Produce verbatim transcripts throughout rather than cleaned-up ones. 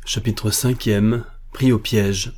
Chapitre cinquième. Pris au piège.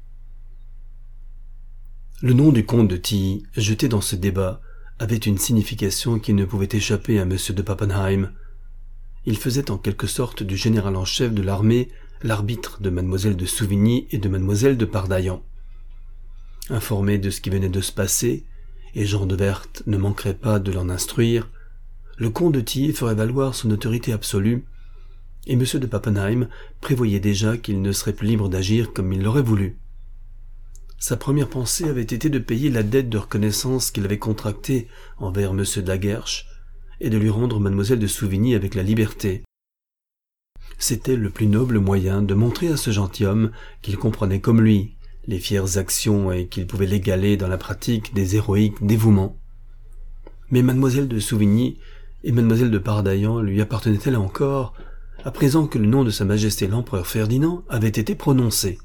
Le nom du comte de Tilly, jeté dans ce débat, avait une signification qui ne pouvait échapper à M. de Pappenheim. Il faisait en quelque sorte du général en chef de l'armée l'arbitre de mademoiselle de Souvigny et de mademoiselle de Pardaillan. Informé de ce qui venait de se passer, et Jean de Werth ne manquerait pas de l'en instruire, le comte de Tilly ferait valoir son autorité absolue, et M. de Pappenheim prévoyait déjà qu'il ne serait plus libre d'agir comme il l'aurait voulu. Sa première pensée avait été de payer la dette de reconnaissance qu'il avait contractée envers M. Daguerche et de lui rendre mademoiselle de Souvigny avec la liberté. C'était le plus noble moyen de montrer à ce gentilhomme qu'il comprenait comme lui les fières actions et qu'il pouvait l'égaler dans la pratique des héroïques dévouements. Mais mademoiselle de Souvigny et mademoiselle de Pardaillan lui appartenaient-elles encore, à présent que le nom de Sa Majesté l'Empereur Ferdinand avait été prononcé?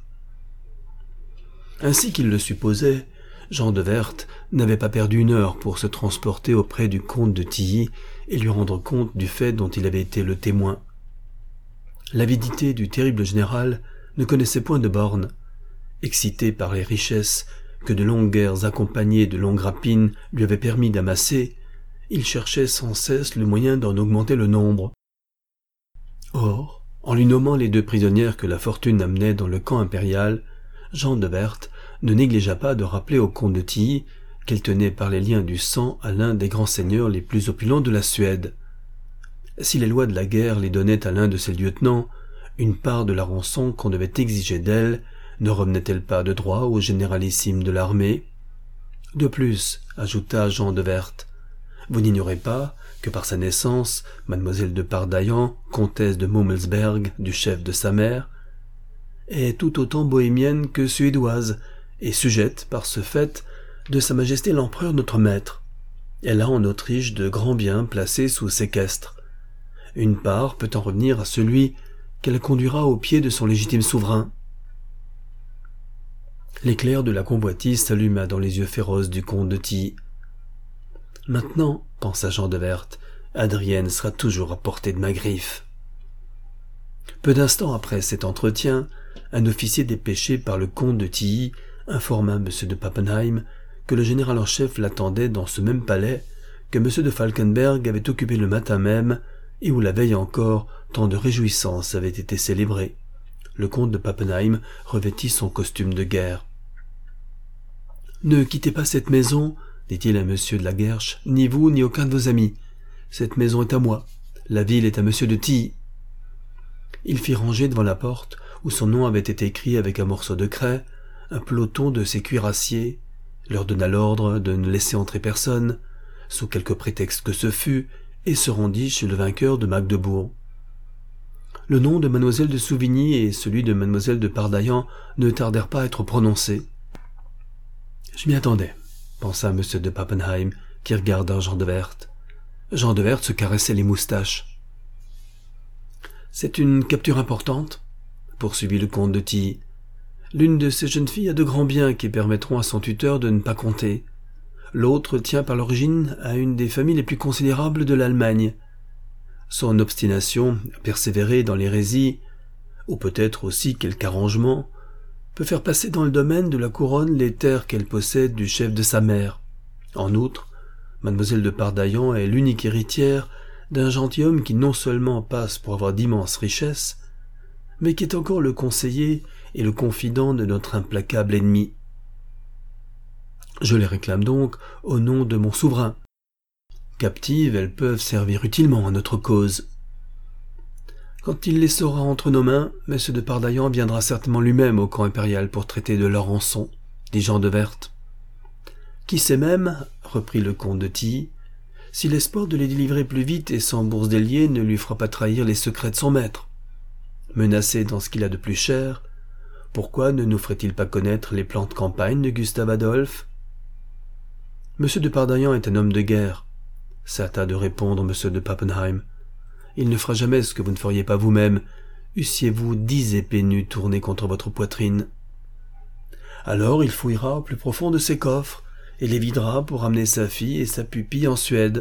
Ainsi qu'il le supposait, Jean de Werth n'avait pas perdu une heure pour se transporter auprès du comte de Tilly et lui rendre compte du fait dont il avait été le témoin. L'avidité du terrible général ne connaissait point de bornes. Excité par les richesses que de longues guerres accompagnées de longues rapines lui avaient permis d'amasser, il cherchait sans cesse le moyen d'en augmenter le nombre. Or, en lui nommant les deux prisonnières que la fortune amenait dans le camp impérial, Jean de Werth ne négligea pas de rappeler au comte de Tilly qu'elle tenait par les liens du sang à l'un des grands seigneurs les plus opulents de la Suède. Si les lois de la guerre les donnaient à l'un de ses lieutenants, une part de la rançon qu'on devait exiger d'elle ne revenait-elle pas de droit au généralissime de l'armée? De plus, ajouta Jean de Werth, vous n'ignorez pas que par sa naissance, mademoiselle de Pardaillan, comtesse de Mommelsberg, du chef de sa mère, est tout autant bohémienne que suédoise, et sujette, par ce fait, de Sa Majesté l'Empereur notre maître. Elle a en Autriche de grands biens placés sous séquestre. Une part peut en revenir à celui qu'elle conduira au pied de son légitime souverain. L'éclair de la convoitise s'alluma dans les yeux féroces du comte de Tilly. Maintenant, pensa Jean de Werth, Adrienne sera toujours à portée de ma griffe. Peu d'instants après cet entretien, un officier dépêché par le comte de Tilly informa M. de Pappenheim que le général en chef l'attendait dans ce même palais que M. de Falkenberg avait occupé le matin même et où la veille encore tant de réjouissances avaient été célébrées. Le comte de Pappenheim revêtit son costume de guerre. « Ne quittez pas cette maison, dit-il à M. de la Guerche, ni vous, ni aucun de vos amis. Cette maison est à moi. La ville est à M. de Tilly. » Il fit ranger devant la porte, où son nom avait été écrit avec un morceau de craie, un peloton de ses cuirassiers, leur donna l'ordre de ne laisser entrer personne, sous quelque prétexte que ce fût, et se rendit chez le vainqueur de Magdebourg. Le nom de mademoiselle de Souvigny et celui de mademoiselle de Pardaillan ne tardèrent pas à être prononcés. « Je m'y attendais », pensa M. de Pappenheim, qui regarda Jean de Werth. Jean de Werth se caressait les moustaches. « C'est une capture importante », poursuivit le comte de Tilly. « L'une de ces jeunes filles a de grands biens qui permettront à son tuteur de ne pas compter. L'autre tient par l'origine à une des familles les plus considérables de l'Allemagne. Son obstination à persévérer dans l'hérésie, ou peut-être aussi quelque arrangement, peut faire passer dans le domaine de la couronne les terres qu'elle possède du chef de sa mère. En outre, mademoiselle de Pardaillan est l'unique héritière d'un gentilhomme qui non seulement passe pour avoir d'immenses richesses, mais qui est encore le conseiller et le confident de notre implacable ennemi. Je les réclame donc au nom de mon souverain. Captives, elles peuvent servir utilement à notre cause. Quand il les saura entre nos mains, M. de Pardaillan viendra certainement lui-même au camp impérial pour traiter de leur rançon, dit Jean de Werth. Qui sait même, reprit le comte de Tilly, si l'espoir de les délivrer plus vite et sans bourse délier ne lui fera pas trahir les secrets de son maître. Menacé dans ce qu'il a de plus cher, pourquoi ne nous ferait-il pas connaître les plans de campagne de Gustave Adolphe? M. de Pardaillan est un homme de guerre, s'hâta de répondre M. de Pappenheim. Il ne fera jamais ce que vous ne feriez pas vous-même, eussiez-vous dix épées nues tournées contre votre poitrine. Alors il fouillera au plus profond de ses coffres, et les videra pour amener sa fille et sa pupille en Suède.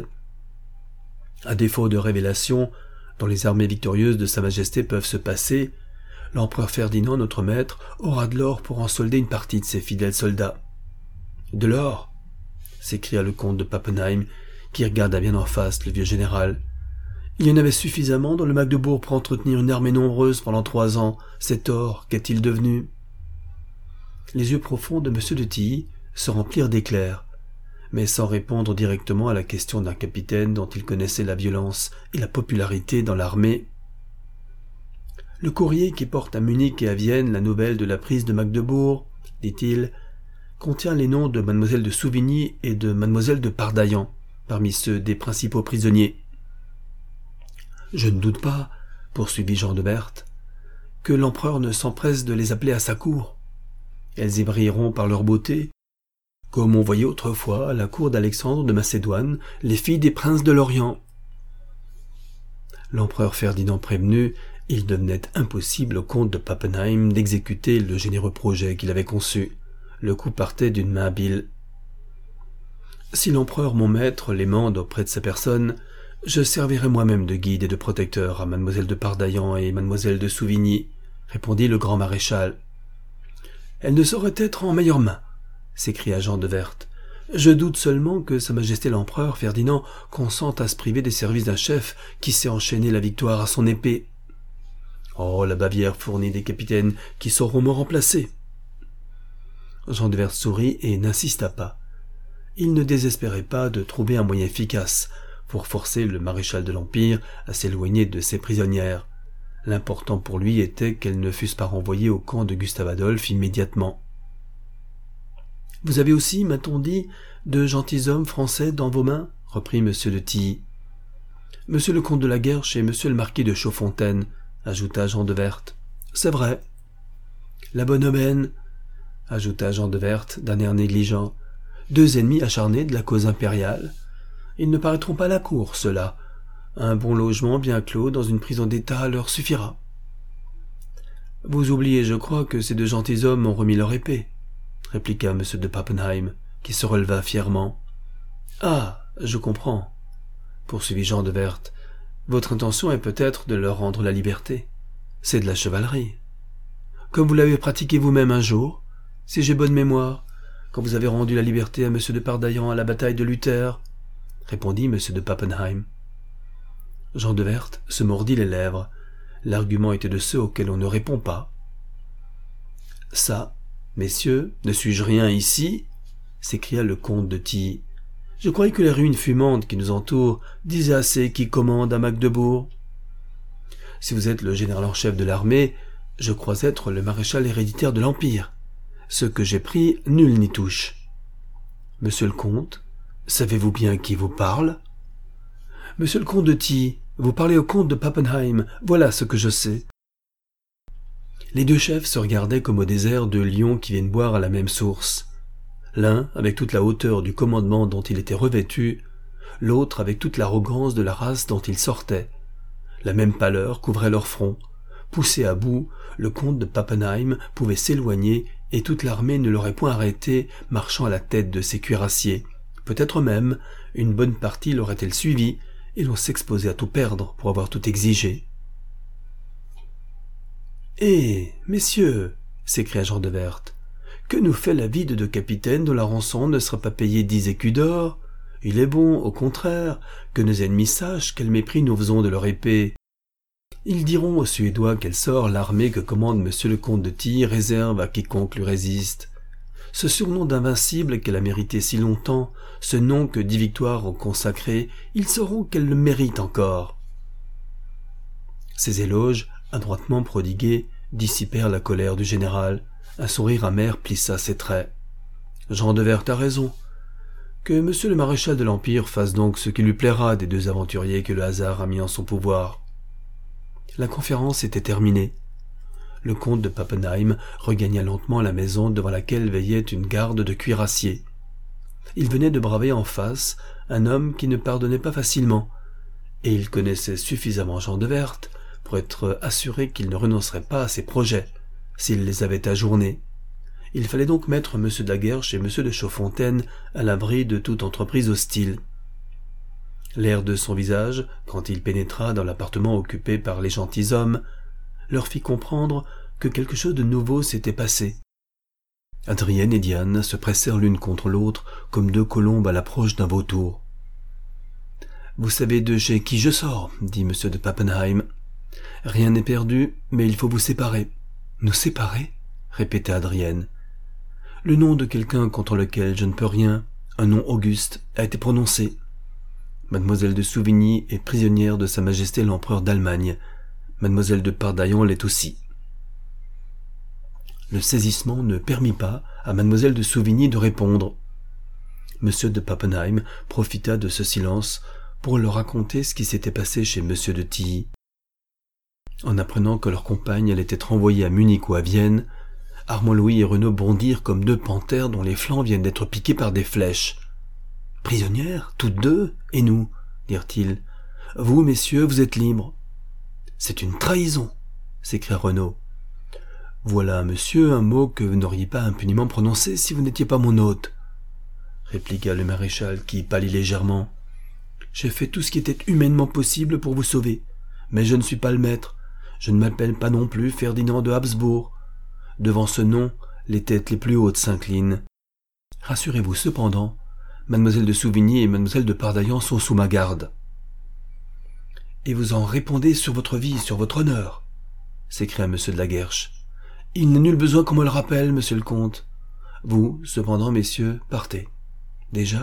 À défaut de révélations dont les armées victorieuses de Sa Majesté peuvent se passer, L'empereur Ferdinand, notre maître, aura de l'or pour en solder une partie de ses fidèles soldats. »« De l'or » s'écria le comte de Pappenheim, qui regarda bien en face le vieux général. « Il y en avait suffisamment dans le Magdebourg pour entretenir une armée nombreuse pendant trois ans. Cet or, qu'est-il devenu ?» Les yeux profonds de M. de Tilly se remplirent d'éclairs, mais sans répondre directement à la question d'un capitaine dont il connaissait la violence et la popularité dans l'armée. « Le courrier qui porte à Munich et à Vienne la nouvelle de la prise de Magdebourg, dit-il, contient les noms de mademoiselle de Souvigny et de mademoiselle de Pardaillan, parmi ceux des principaux prisonniers. Je ne doute pas, poursuivit Jean de Werth, que l'empereur ne s'empresse de les appeler à sa cour. Elles y brilleront par leur beauté, comme on voyait autrefois à la cour d'Alexandre de Macédoine les filles des princes de l'Orient. » L'empereur Ferdinand prévenu, il devenait impossible au comte de Pappenheim d'exécuter le généreux projet qu'il avait conçu. Le coup partait d'une main habile. « Si l'empereur mon maître les mande auprès de sa personne, je servirai moi-même de guide et de protecteur à mademoiselle de Pardaillan et mademoiselle de Souvigny, répondit le grand maréchal. « Elle ne saurait être en meilleure main, s'écria Jean de Werth. Je doute seulement que sa majesté l'empereur Ferdinand consente à se priver des services d'un chef qui sait enchaîner la victoire à son épée. Oh, la Bavière fournit des capitaines qui sauront me remplacer. » Jean de Werth sourit et n'insista pas. Il ne désespérait pas de trouver un moyen efficace pour forcer le maréchal de l'Empire à s'éloigner de ses prisonnières. L'important pour lui était qu'elles ne fussent pas renvoyées au camp de Gustave Adolphe immédiatement. « Vous avez aussi, m'a-t-on dit, de gentilshommes français dans vos mains ?» reprit M. de Tilly. « Monsieur le comte de la Guerche et monsieur le marquis de Chaudfontaine, » ajouta Jean de Werth. « C'est vrai. »« La bonne aubaine, » ajouta Jean de Werth d'un air négligent. « Deux ennemis acharnés de la cause impériale. Ils ne paraîtront pas à la cour, ceux-là. Un bon logement bien clos dans une prison d'État leur suffira. »« Vous oubliez, je crois, que ces deux gentilshommes ont remis leur épée, » répliqua M. de Pappenheim, qui se releva fièrement. « Ah, je comprends, » poursuivit Jean de Werth. « Votre intention est peut-être de leur rendre la liberté. C'est de la chevalerie. Comme vous l'avez pratiqué vous-même un jour, si j'ai bonne mémoire, quand vous avez rendu la liberté à M. de Pardaillan à la bataille de Lutter, » répondit M. de Pappenheim. Jean de Werth se mordit les lèvres. L'argument était de ceux auxquels on ne répond pas. « Ça, messieurs, ne suis-je rien ici ?» s'écria le comte de Tilly. « Je croyais que les ruines fumantes qui nous entourent disaient assez qui commande à Magdebourg. Si vous êtes le général en chef de l'armée, je crois être le maréchal héréditaire de l'Empire. Ce que j'ai pris, nul n'y touche. Monsieur le comte, savez-vous bien qui vous parle ? Monsieur le comte de Tilly, vous parlez au comte de Pappenheim, voilà ce que je sais. » Les deux chefs se regardaient comme au désert deux lions qui viennent boire à la même source. L'un avec toute la hauteur du commandement dont il était revêtu, l'autre avec toute l'arrogance de la race dont il sortait. La même pâleur couvrait leur front. Poussé à bout, le comte de Pappenheim pouvait s'éloigner et toute l'armée ne l'aurait point arrêté, marchant à la tête de ses cuirassiers. Peut-être même, une bonne partie l'aurait-elle suivi, et l'on s'exposait à tout perdre pour avoir tout exigé. « Eh, messieurs, s'écria Jean de Werth, que nous fait la vie de deux capitaines dont la rançon ne sera pas payée dix écus d'or ? Il est bon, au contraire, que nos ennemis sachent quel mépris nous faisons de leur épée. Ils diront aux Suédois quel sort l'armée que commande monsieur le comte de Tilly réserve à quiconque lui résiste. Ce surnom d'invincible qu'elle a mérité si longtemps, ce nom que dix victoires ont consacré, ils sauront qu'elle le mérite encore. » Ces éloges, adroitement prodigués, dissipèrent la colère du général. Un sourire amer plissa ses traits. « Jean de Werth a raison. Que monsieur le maréchal de l'Empire fasse donc ce qui lui plaira des deux aventuriers que le hasard a mis en son pouvoir. » La conférence était terminée. Le comte de Pappenheim regagna lentement la maison devant laquelle veillait une garde de cuirassiers. Il venait de braver en face un homme qui ne pardonnait pas facilement, et il connaissait suffisamment Jean de Werth pour être assuré qu'il ne renoncerait pas à ses projets, s'il les avait ajournés. Il fallait donc mettre M. de la Guerche et M. de Chaudfontaine à l'abri de toute entreprise hostile. L'air de son visage, quand il pénétra dans l'appartement occupé par les gentilshommes, leur fit comprendre que quelque chose de nouveau s'était passé. Adrienne et Diane se pressèrent l'une contre l'autre comme deux colombes à l'approche d'un vautour. « Vous savez de chez qui je sors, dit M. de Pappenheim. Rien n'est perdu, mais il faut vous séparer. »« Nous séparer ?» répétait Adrienne. « Le nom de quelqu'un contre lequel je ne peux rien, un nom auguste, a été prononcé. Mademoiselle de Souvigny est prisonnière de Sa Majesté l'Empereur d'Allemagne. Mademoiselle de Pardaillon l'est aussi. » Le saisissement ne permit pas à Mademoiselle de Souvigny de répondre. Monsieur de Pappenheim profita de ce silence pour leur raconter ce qui s'était passé chez Monsieur de Tilly. En apprenant que leur compagne allait être envoyée à Munich ou à Vienne, Armand Louis et Renaud bondirent comme deux panthères dont les flancs viennent d'être piqués par des flèches. « Prisonnières, toutes deux, et nous ?» dirent-ils. « Vous, messieurs, vous êtes libres. »« C'est une trahison !» s'écria Renaud. « Voilà, monsieur, un mot que vous n'auriez pas impunément prononcé si vous n'étiez pas mon hôte, » répliqua le maréchal qui pâlit légèrement. « J'ai fait tout ce qui était humainement possible pour vous sauver, mais je ne suis pas le maître. Je ne m'appelle pas non plus Ferdinand de Habsbourg. Devant ce nom, les têtes les plus hautes s'inclinent. Rassurez-vous cependant, mademoiselle de Souvigny et mademoiselle de Pardaillan sont sous ma garde. »« Et vous en répondez sur votre vie, sur votre honneur ?» s'écria M. de la Guerche. « Il n'est nul besoin qu'on me le rappelle, monsieur le comte. Vous, cependant, messieurs, partez. »« Déjà ?»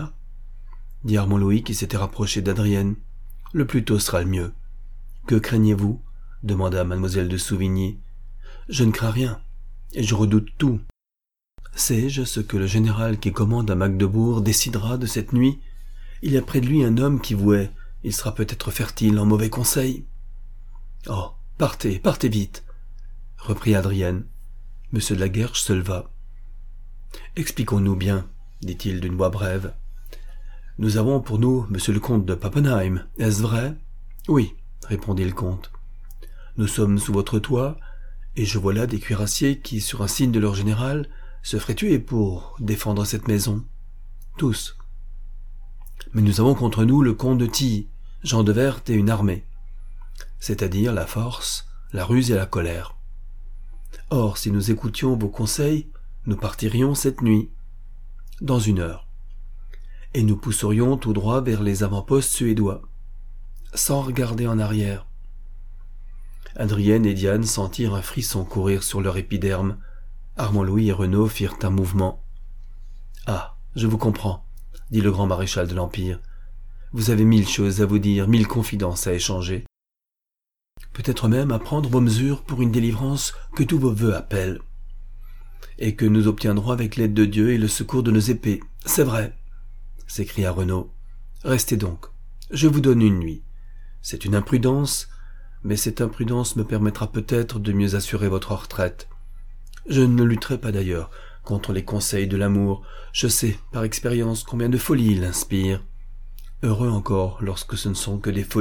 dit Armand Louis qui s'était rapproché d'Adrienne. « Le plus tôt sera le mieux. »« Que craignez-vous » demanda mademoiselle de Souvigny. « Je ne crains rien, et je redoute tout. Sais-je ce que le général qui commande à Magdebourg décidera de cette nuit? Il y a près de lui un homme qui vous hait. Il sera peut-être fertile en mauvais conseils. »« Oh, partez, partez vite !» reprit Adrienne. Monsieur de la Guerche se leva. « Expliquons-nous bien, dit-il d'une voix brève. Nous avons pour nous monsieur le comte de Pappenheim, est-ce vrai? »« Oui, répondit le comte. Nous sommes sous votre toit, et je vois là des cuirassiers qui, sur un signe de leur général, se feraient tuer pour défendre cette maison. Tous. Mais nous avons contre nous le comte de Tilly, Jean de Werth et une armée, c'est-à-dire la force, la ruse et la colère. Or, si nous écoutions vos conseils, nous partirions cette nuit, dans une heure, et nous pousserions tout droit vers les avant-postes suédois, sans regarder en arrière. » Adrienne et Diane sentirent un frisson courir sur leur épiderme. Armand Louis et Renaud firent un mouvement. « Ah, je vous comprends, » dit le grand maréchal de l'Empire. « Vous avez mille choses à vous dire, mille confidences à échanger. Peut-être même à prendre vos mesures pour une délivrance que tous vos vœux appellent, et que nous obtiendrons avec l'aide de Dieu et le secours de nos épées. C'est vrai, » s'écria Renaud. « Restez donc, je vous donne une nuit. C'est une imprudence, mais cette imprudence me permettra peut-être de mieux assurer votre retraite. Je ne lutterai pas d'ailleurs contre les conseils de l'amour. Je sais, par expérience, combien de folie il inspire. Heureux encore lorsque ce ne sont que des folies. »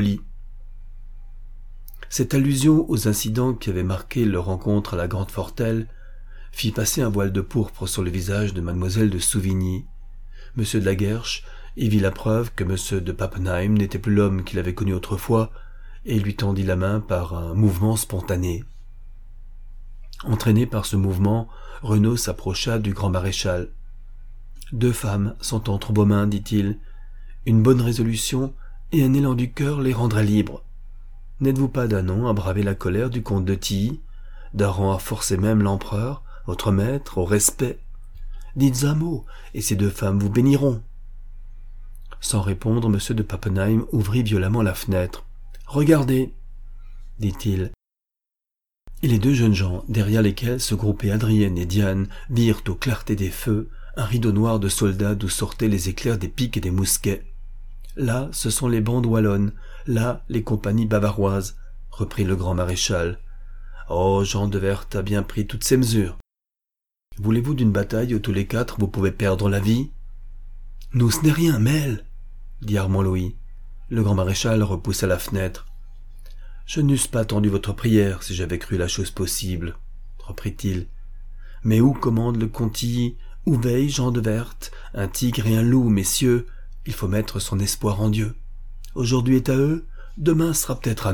Cette allusion aux incidents qui avaient marqué leur rencontre à la Grande Fortelle fit passer un voile de pourpre sur le visage de mademoiselle de Souvigny. Monsieur de la Guerche y vit la preuve que monsieur de Pappenheim n'était plus l'homme qu'il avait connu autrefois, et lui tendit la main par un mouvement spontané. Entraîné par ce mouvement, Renaud s'approcha du grand maréchal. « Deux femmes sont entre vos mains, dit-il. Une bonne résolution et un élan du cœur les rendraient libres. N'êtes-vous pas d'un nom à braver la colère du comte de Tilly, d'un rang à forcer même l'empereur, votre maître, au respect? Dites un mot, et ces deux femmes vous béniront. » Sans répondre, M. de Pappenheim ouvrit violemment la fenêtre. « Regardez, » dit-il. Et les deux jeunes gens, derrière lesquels se groupaient Adrienne et Diane, virent aux clartés des feux un rideau noir de soldats d'où sortaient les éclairs des piques et des mousquets. « Là, ce sont les bandes wallonnes, là, les compagnies bavaroises, » reprit le grand maréchal. « Oh, Jean de Werth a bien pris toutes ses mesures. Voulez-vous d'une bataille où tous les quatre vous pouvez perdre la vie? »« Nous, ce n'est rien, mêle, » dit Armand Louis. Le grand maréchal repoussa la fenêtre. « Je n'eusse pas attendu votre prière si j'avais cru la chose possible, » reprit-il. « Mais où commande le comte Tilly, où veille Jean de Werth, un tigre et un loup, messieurs, il faut mettre son espoir en Dieu. Aujourd'hui est à eux, demain sera peut-être à nous. »